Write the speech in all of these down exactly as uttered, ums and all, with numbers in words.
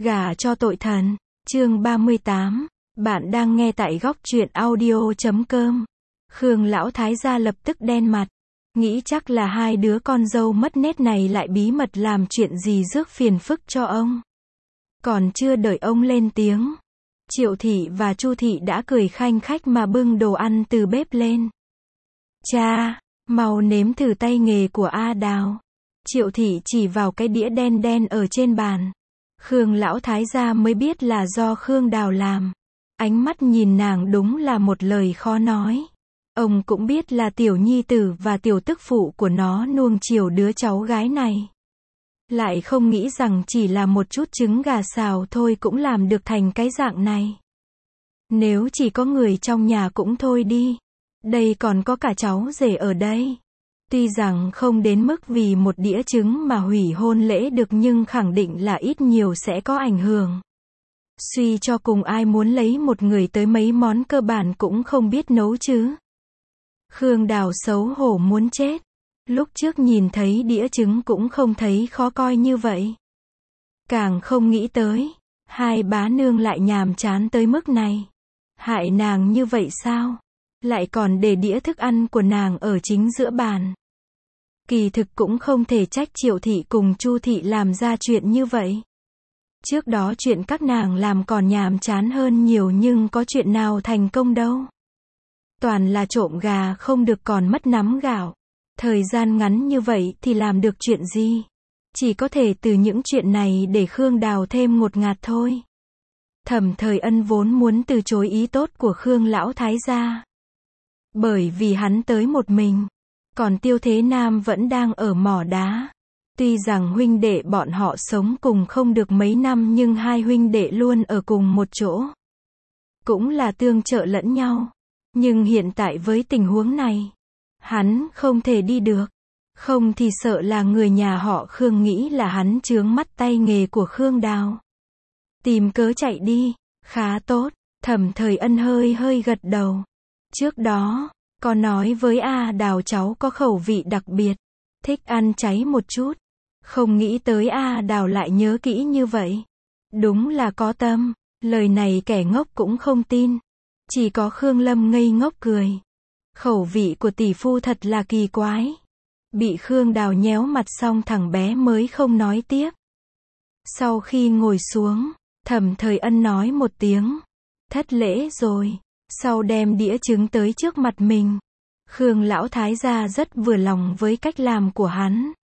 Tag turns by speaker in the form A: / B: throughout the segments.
A: Gả cho tội thần. Chương ba mươi tám. Bạn đang nghe tại góc truyện audio chấm com. Khương lão thái gia lập tức đen mặt. Nghĩ chắc là hai đứa con dâu mất nết này lại bí mật làm chuyện gì rước phiền phức cho ông. Còn chưa đợi ông lên tiếng, Triệu thị và Chu thị đã cười khanh khách mà bưng đồ ăn từ bếp lên. Cha, mau nếm thử tay nghề của A Đào. Triệu thị chỉ vào cái đĩa đen đen ở trên bàn. Khương lão thái gia mới biết là do Khương Đào làm. Ánh mắt nhìn nàng đúng là một lời khó nói. Ông cũng biết là tiểu nhi tử và tiểu tức phụ của nó nuông chiều đứa cháu gái này. Lại không nghĩ rằng chỉ là một chút trứng gà xào thôi cũng làm được thành cái dạng này. Nếu chỉ có người trong nhà cũng thôi đi. Đây còn có cả cháu rể ở đây. Tuy rằng không đến mức vì một đĩa trứng mà hủy hôn lễ được nhưng khẳng định là ít nhiều sẽ có ảnh hưởng. Suy cho cùng ai muốn lấy một người tới mấy món cơ bản cũng không biết nấu chứ. Khương Đào xấu hổ muốn chết. Lúc trước nhìn thấy đĩa trứng cũng không thấy khó coi như vậy. Càng không nghĩ tới, hai bá nương lại nhàm chán tới mức này. Hại nàng như vậy sao? Lại còn để đĩa thức ăn của nàng ở chính giữa bàn. Kỳ thực cũng không thể trách Triệu thị cùng Chu thị làm ra chuyện như vậy. Trước đó chuyện các nàng làm còn nhàm chán hơn nhiều nhưng có chuyện nào thành công đâu. Toàn là trộm gà không được còn mất nắm gạo. Thời gian ngắn như vậy thì làm được chuyện gì? Chỉ có thể từ những chuyện này để Khương Đào thêm ngột ngạt thôi. Thẩm Thời Ân vốn muốn từ chối ý tốt của Khương lão thái gia. Bởi vì hắn tới một mình. Còn Tiêu Thế Nam vẫn đang ở mỏ đá. Tuy rằng huynh đệ bọn họ sống cùng không được mấy năm nhưng hai huynh đệ luôn ở cùng một chỗ. Cũng là tương trợ lẫn nhau. Nhưng hiện tại với tình huống này, hắn không thể đi được. Không thì sợ là người nhà họ Khương nghĩ là hắn chướng mắt tay nghề của Khương Đào. Tìm cớ chạy đi. Khá tốt. Thẩm Thời Ân hơi hơi gật đầu. Trước đó, có nói với A Đào cháu có khẩu vị đặc biệt. Thích ăn cháy một chút. Không nghĩ tới A Đào lại nhớ kỹ như vậy. Đúng là có tâm. Lời này kẻ ngốc cũng không tin. Chỉ có Khương Lâm ngây ngốc cười. Khẩu vị của tỷ phu thật là kỳ quái. Bị Khương Đào nhéo mặt xong thằng bé mới không nói tiếp. Sau khi ngồi xuống, Thẩm Thời Ân nói một tiếng. Thất lễ rồi. Sau đem đĩa trứng tới trước mặt mình. Khương lão thái gia rất vừa lòng với cách làm của hắn.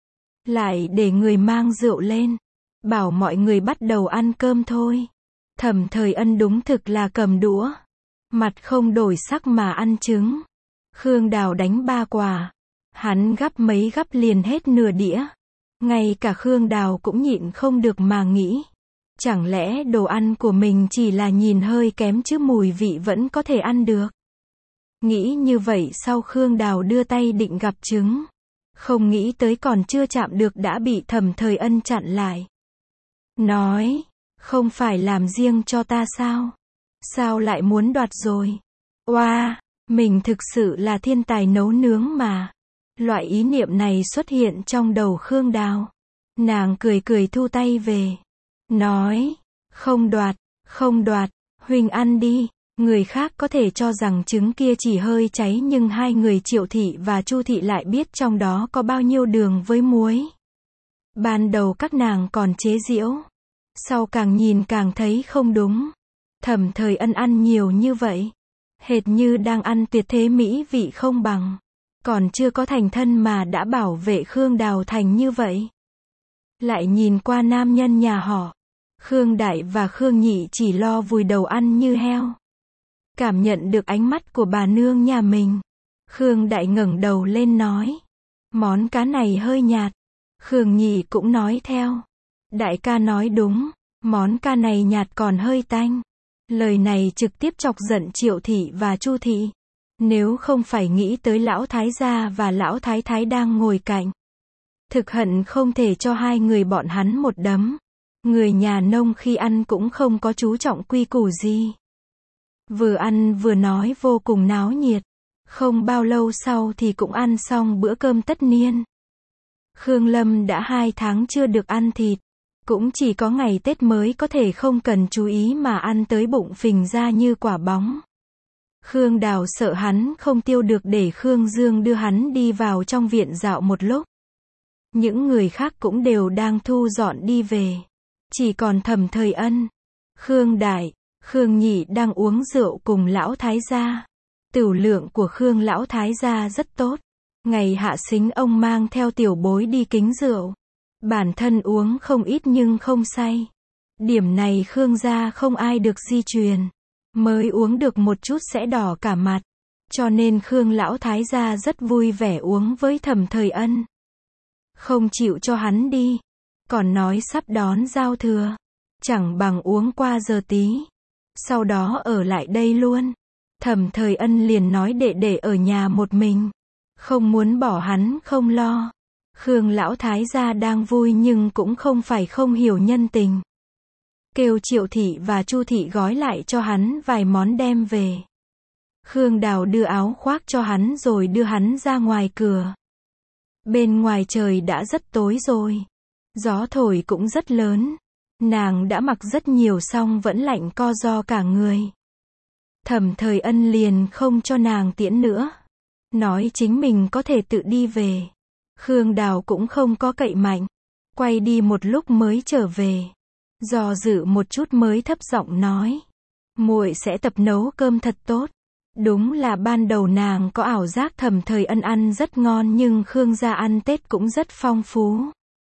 A: Lại để người mang rượu lên. Bảo mọi người bắt đầu ăn cơm thôi. Thẩm Thời Ân đúng thực là cầm đũa. Mặt không đổi sắc mà ăn trứng. Khương Đào đánh ba quả. Hắn gắp mấy gắp liền hết nửa đĩa. Ngay cả Khương Đào cũng nhịn không được mà nghĩ. Chẳng lẽ đồ ăn của mình chỉ là nhìn hơi kém chứ mùi vị vẫn có thể ăn được. Nghĩ như vậy sau Khương Đào đưa tay định gắp trứng. Không nghĩ tới còn chưa chạm được đã bị Thẩm Thời Ân chặn lại. Nói, không phải làm riêng cho ta sao? Sao lại muốn đoạt rồi? Oa, mình thực sự là thiên tài nấu nướng mà. Loại ý niệm này xuất hiện trong đầu Khương Đào. Nàng cười cười thu tay về. Nói, không đoạt, không đoạt, huynh ăn đi. Người khác có thể cho rằng trứng kia chỉ hơi cháy nhưng hai người Triệu thị và Chu thị lại biết trong đó có bao nhiêu đường với muối. Ban đầu các nàng còn chế giễu. Sau càng nhìn càng thấy không đúng. Thẩm Thời Ân ăn nhiều như vậy. Hệt như đang ăn tuyệt thế mỹ vị không bằng. Còn chưa có thành thân mà đã bảo vệ Khương Đào thành như vậy. Lại nhìn qua nam nhân nhà họ. Khương Đại và Khương Nhị chỉ lo vùi đầu ăn như heo. Cảm nhận được ánh mắt của bà nương nhà mình. Khương Đại ngẩng đầu lên nói. Món cá này hơi nhạt. Khương Nhị cũng nói theo. Đại ca nói đúng. Món cá này nhạt còn hơi tanh. Lời này trực tiếp chọc giận Triệu thị và Chu thị. Nếu không phải nghĩ tới lão thái gia và lão thái thái đang ngồi cạnh. Thực hận không thể cho hai người bọn hắn một đấm. Người nhà nông khi ăn cũng không có chú trọng quy củ gì. Vừa ăn vừa nói vô cùng náo nhiệt. Không bao lâu sau thì cũng ăn xong bữa cơm tất niên. Khương Lâm đã hai tháng chưa được ăn thịt. Cũng chỉ có ngày Tết mới có thể không cần chú ý mà ăn tới bụng phình ra như quả bóng. Khương Đào sợ hắn không tiêu được để Khương Dương đưa hắn đi vào trong viện dạo một lúc. Những người khác cũng đều đang thu dọn đi về. Chỉ còn Thẩm Thời Ân, Khương Đại, Khương Nhị đang uống rượu cùng lão thái gia. Tửu lượng của Khương lão thái gia rất tốt. Ngày hạ sính ông mang theo tiểu bối đi kính rượu. Bản thân uống không ít nhưng không say. Điểm này Khương gia không ai được di truyền. Mới uống được một chút sẽ đỏ cả mặt. Cho nên Khương lão thái gia rất vui vẻ uống với Thẩm Thời Ân. Không chịu cho hắn đi. Còn nói sắp đón giao thừa. Chẳng bằng uống qua giờ tí. Sau đó ở lại đây luôn. Thẩm Thời Ân liền nói đệ đệ ở nhà một mình. Không muốn bỏ hắn không lo. Khương lão thái gia đang vui nhưng cũng không phải không hiểu nhân tình. Kêu Triệu thị và Chu thị gói lại cho hắn vài món đem về. Khương Đào đưa áo khoác cho hắn rồi đưa hắn ra ngoài cửa. Bên ngoài trời đã rất tối rồi. Gió thổi cũng rất lớn. Nàng đã mặc rất nhiều xong vẫn lạnh co ro cả người. Thẩm Thời Ân liền không cho nàng tiễn nữa. Nói chính mình có thể tự đi về. Khương Đào cũng không có cậy mạnh. Quay đi một lúc mới trở về. Do dự một chút mới thấp giọng nói. Muội sẽ tập nấu cơm thật tốt. Đúng là ban đầu nàng có ảo giác Thẩm Thời Ân ăn rất ngon nhưng Khương gia ăn Tết cũng rất phong phú.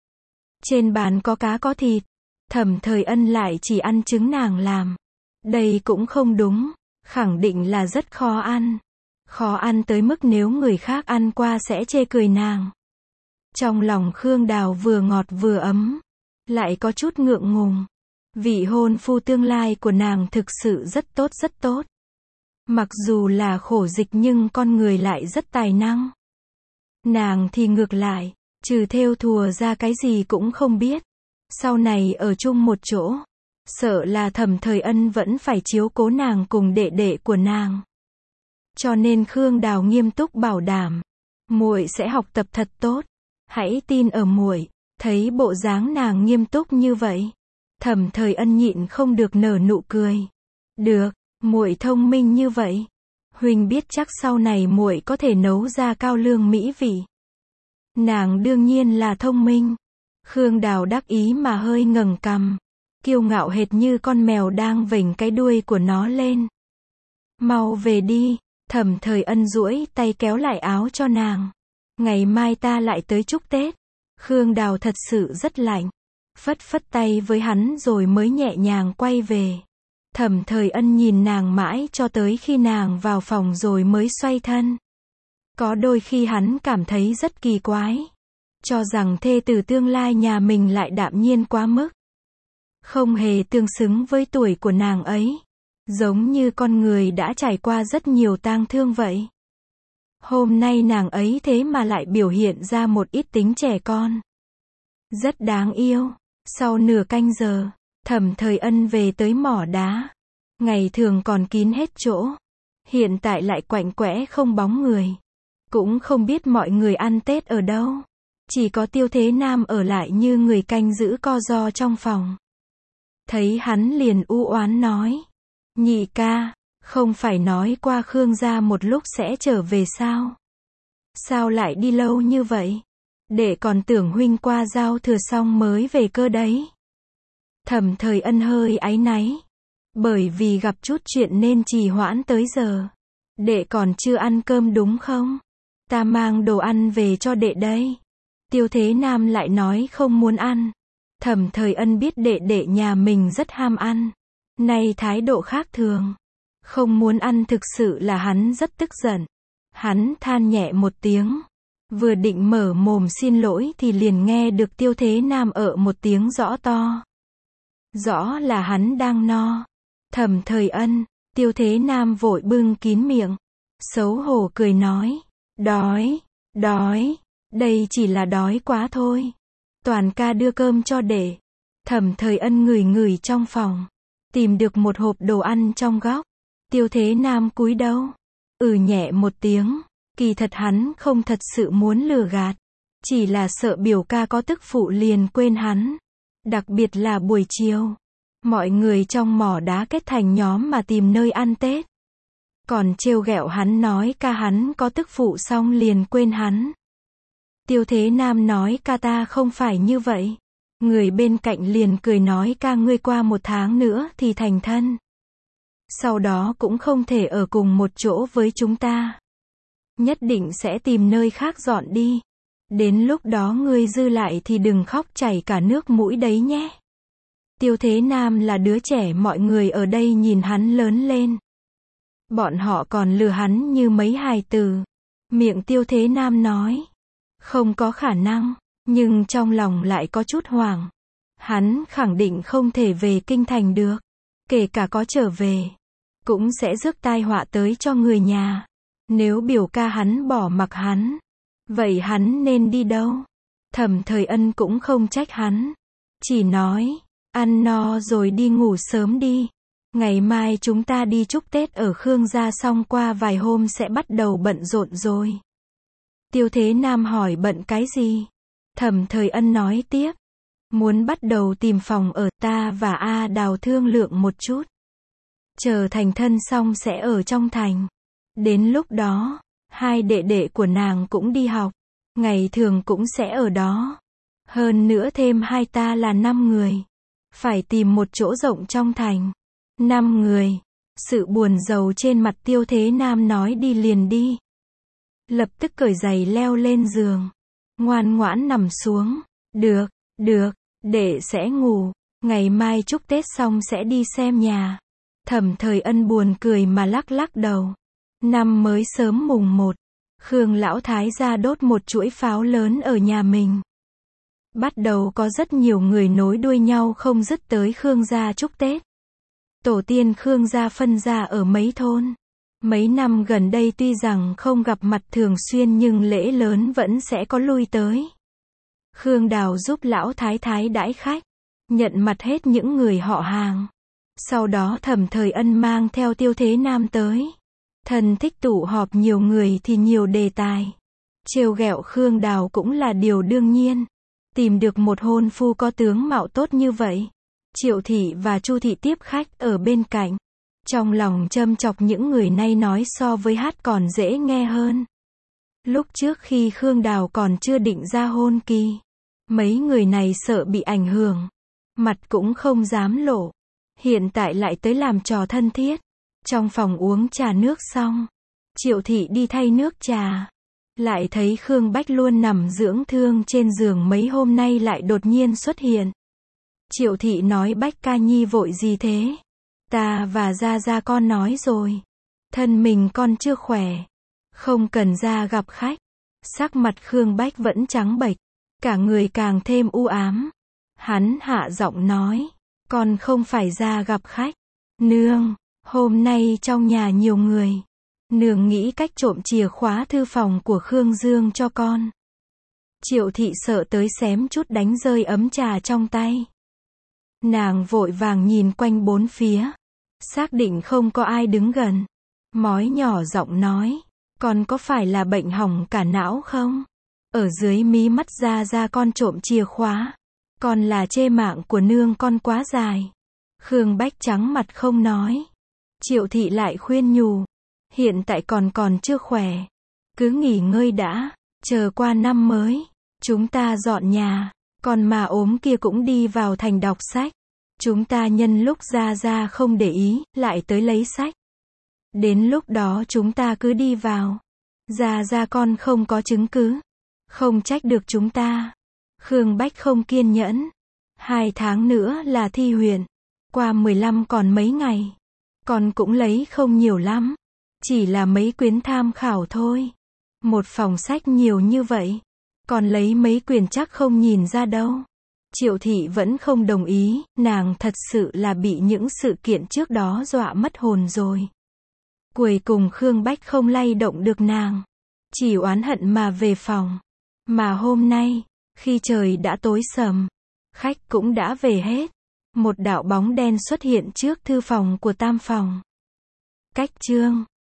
A: Trên bàn có cá có thịt. Thẩm Thời Ân lại chỉ ăn trứng nàng làm. Đây cũng không đúng. Khẳng định là rất khó ăn. Khó ăn tới mức nếu người khác ăn qua sẽ chê cười nàng. Trong lòng Khương Đào vừa ngọt vừa ấm. Lại có chút ngượng ngùng. Vị hôn phu tương lai của nàng thực sự rất tốt rất tốt. Mặc dù là khổ dịch nhưng con người lại rất tài năng. Nàng thì ngược lại, trừ thêu thùa ra cái gì cũng không biết. Sau này ở chung một chỗ, sợ là Thẩm Thời Ân vẫn phải chiếu cố nàng cùng đệ đệ của nàng. Cho nên Khương Đào nghiêm túc bảo đảm, muội sẽ học tập thật tốt, hãy tin ở muội. Thấy bộ dáng nàng nghiêm túc như vậy, Thẩm Thời Ân nhịn không được nở nụ cười. Được, muội thông minh như vậy, huynh biết chắc sau này muội có thể nấu ra cao lương mỹ vị. Nàng đương nhiên là thông minh. Khương Đào đắc ý mà hơi ngẩng cằm, kiêu ngạo hệt như con mèo đang vểnh cái đuôi của nó lên. Mau về đi. Thẩm Thời Ân duỗi tay kéo lại áo cho nàng. Ngày mai ta lại tới chúc Tết. Khương Đào thật sự rất lạnh. Phất phất tay với hắn rồi mới nhẹ nhàng quay về. Thẩm Thời Ân nhìn nàng mãi cho tới khi nàng vào phòng rồi mới xoay thân. Có đôi khi hắn cảm thấy rất kỳ quái. Cho rằng thê tử tương lai nhà mình lại đạm nhiên quá mức. Không hề tương xứng với tuổi của nàng ấy. Giống như con người đã trải qua rất nhiều tang thương vậy. Hôm nay nàng ấy thế mà lại biểu hiện ra một ít tính trẻ con. Rất đáng yêu. Sau nửa canh giờ, Thẩm Thời Ân về tới mỏ đá. Ngày thường còn kín hết chỗ. Hiện tại lại quạnh quẽ không bóng người. Cũng không biết mọi người ăn Tết ở đâu. Chỉ có Tiêu Thế Nam ở lại như người canh giữ co ro trong phòng. Thấy hắn liền u oán nói. Nhị ca, không phải nói qua Khương gia một lúc sẽ trở về sao? Sao lại đi lâu như vậy? Đệ còn tưởng huynh qua giao thừa xong mới về cơ đấy. Thẩm Thời Ân hơi áy náy. Bởi vì gặp chút chuyện nên trì hoãn tới giờ. Đệ còn chưa ăn cơm đúng không? Ta mang đồ ăn về cho đệ đây. Tiêu Thế Nam lại nói không muốn ăn. Thẩm Thời Ân biết đệ đệ nhà mình rất ham ăn. Nay thái độ khác thường. Không muốn ăn thực sự là hắn rất tức giận. Hắn than nhẹ một tiếng. Vừa định mở mồm xin lỗi thì liền nghe được Tiêu Thế Nam ở một tiếng rõ to. Rõ là hắn đang no. Thẩm Thời Ân, Tiêu Thế Nam vội bưng kín miệng. Xấu hổ cười nói. Đói, đói, đây chỉ là đói quá thôi. Toàn ca đưa cơm cho đệ. Thẩm Thời Ân ngửi ngửi trong phòng. Tìm được một hộp đồ ăn trong góc. Tiêu Thế Nam cúi đầu. Ừ nhẹ một tiếng. Kỳ thật hắn không thật sự muốn lừa gạt. Chỉ là sợ biểu ca có tức phụ liền quên hắn. Đặc biệt là buổi chiều. Mọi người trong mỏ đá kết thành nhóm mà tìm nơi ăn Tết. Còn trêu ghẹo hắn nói ca hắn có tức phụ xong liền quên hắn. Tiêu Thế Nam nói ca ta không phải như vậy. Người bên cạnh liền cười nói ca ngươi qua một tháng nữa thì thành thân. Sau đó cũng không thể ở cùng một chỗ với chúng ta. Nhất định sẽ tìm nơi khác dọn đi. Đến lúc đó ngươi dư lại thì đừng khóc chảy cả nước mũi đấy nhé. Tiêu Thế Nam là đứa trẻ mọi người ở đây nhìn hắn lớn lên. Bọn họ còn lừa hắn như mấy hài tử. Miệng Tiêu Thế Nam nói. Không có khả năng, nhưng trong lòng lại có chút hoảng. Hắn khẳng định không thể về kinh thành được. Kể cả có trở về, cũng sẽ rước tai họa tới cho người nhà. Nếu biểu ca hắn bỏ mặc hắn, vậy hắn nên đi đâu? Thẩm Thời Ân cũng không trách hắn. Chỉ nói, ăn no rồi đi ngủ sớm đi. Ngày mai chúng ta đi chúc Tết ở Khương gia xong qua vài hôm sẽ bắt đầu bận rộn rồi. Tiêu Thế Nam hỏi bận cái gì? Thẩm Thời Ân nói tiếp. Muốn bắt đầu tìm phòng ở, ta và A Đào thương lượng một chút. Chờ thành thân xong sẽ ở trong thành. Đến lúc đó, hai đệ đệ của nàng cũng đi học. Ngày thường cũng sẽ ở đó. Hơn nữa thêm hai ta là năm người. Phải tìm một chỗ rộng trong thành. Năm người. Sự buồn rầu trên mặt Tiêu Thế Nam nói đi liền đi. Lập tức cởi giày leo lên giường. Ngoan ngoãn nằm xuống. Được, được, đệ sẽ ngủ. Ngày mai chúc Tết xong sẽ đi xem nhà. Thẩm Thời Ân buồn cười mà lắc lắc đầu. Năm mới sớm mùng một. Khương lão thái gia đốt một chuỗi pháo lớn ở nhà mình. Bắt đầu có rất nhiều người nối đuôi nhau không dứt tới Khương gia chúc Tết. Tổ tiên Khương gia phân ra ở mấy thôn. Mấy năm gần đây tuy rằng không gặp mặt thường xuyên nhưng lễ lớn vẫn sẽ có lui tới. Khương Đào giúp lão thái thái đãi khách, nhận mặt hết những người họ hàng. Sau đó Thẩm Thời Ân mang theo Tiêu Thế Nam tới. Thần thích tụ họp nhiều người thì nhiều đề tài. Trêu ghẹo Khương Đào cũng là điều đương nhiên. Tìm được một hôn phu có tướng mạo tốt như vậy. Triệu Thị và Chu Thị tiếp khách ở bên cạnh. Trong lòng châm chọc những người nay nói so với hát còn dễ nghe hơn. Lúc trước khi Khương Đào còn chưa định ra hôn kỳ, mấy người này sợ bị ảnh hưởng. Mặt cũng không dám lộ. Hiện tại lại tới làm trò thân thiết. Trong phòng uống trà nước xong, Triệu Thị đi thay nước trà. Lại thấy Khương Bách luôn nằm dưỡng thương trên giường mấy hôm nay lại đột nhiên xuất hiện. Triệu Thị nói Bách ca nhi vội gì thế? Ta và Gia Gia con nói rồi. Thân mình con chưa khỏe. Không cần ra gặp khách. Sắc mặt Khương Bách vẫn trắng bệch. Cả người càng thêm u ám. Hắn hạ giọng nói. Con không phải ra gặp khách. Nương, hôm nay trong nhà nhiều người. Nương nghĩ cách trộm chìa khóa thư phòng của Khương Dương cho con. Triệu Thị sợ tới xém chút đánh rơi ấm trà trong tay. Nàng vội vàng nhìn quanh bốn phía. Xác định không có ai đứng gần. Mói nhỏ giọng nói. Con có phải là bệnh hỏng cả não không? Ở dưới mí mắt Ra Ra con trộm chìa khóa. Con là chê mạng của nương con quá dài. Khương Bách trắng mặt không nói. Triệu Thị lại khuyên nhủ. Hiện tại còn còn chưa khỏe. Cứ nghỉ ngơi đã. Chờ qua năm mới. Chúng ta dọn nhà. Còn mà ốm kia cũng đi vào thành đọc sách. Chúng ta nhân lúc Ra Ra không để ý, lại tới lấy sách. Đến lúc đó chúng ta cứ đi vào. Ra Ra con không có chứng cứ. Không trách được chúng ta. Khương Bách không kiên nhẫn. Hai tháng nữa là thi huyện. Qua mười lăm còn mấy ngày. Con cũng lấy không nhiều lắm. Chỉ là mấy quyển tham khảo thôi. Một phòng sách nhiều như vậy. Còn lấy mấy quyển chắc không nhìn ra đâu. Triệu Thị vẫn không đồng ý, nàng thật sự là bị những sự kiện trước đó dọa mất hồn rồi. Cuối cùng Khương Bách không lay động được nàng. Chỉ oán hận mà về phòng. Mà hôm nay, khi trời đã tối sầm, khách cũng đã về hết. Một đạo bóng đen xuất hiện trước thư phòng của tam phòng. Cách chương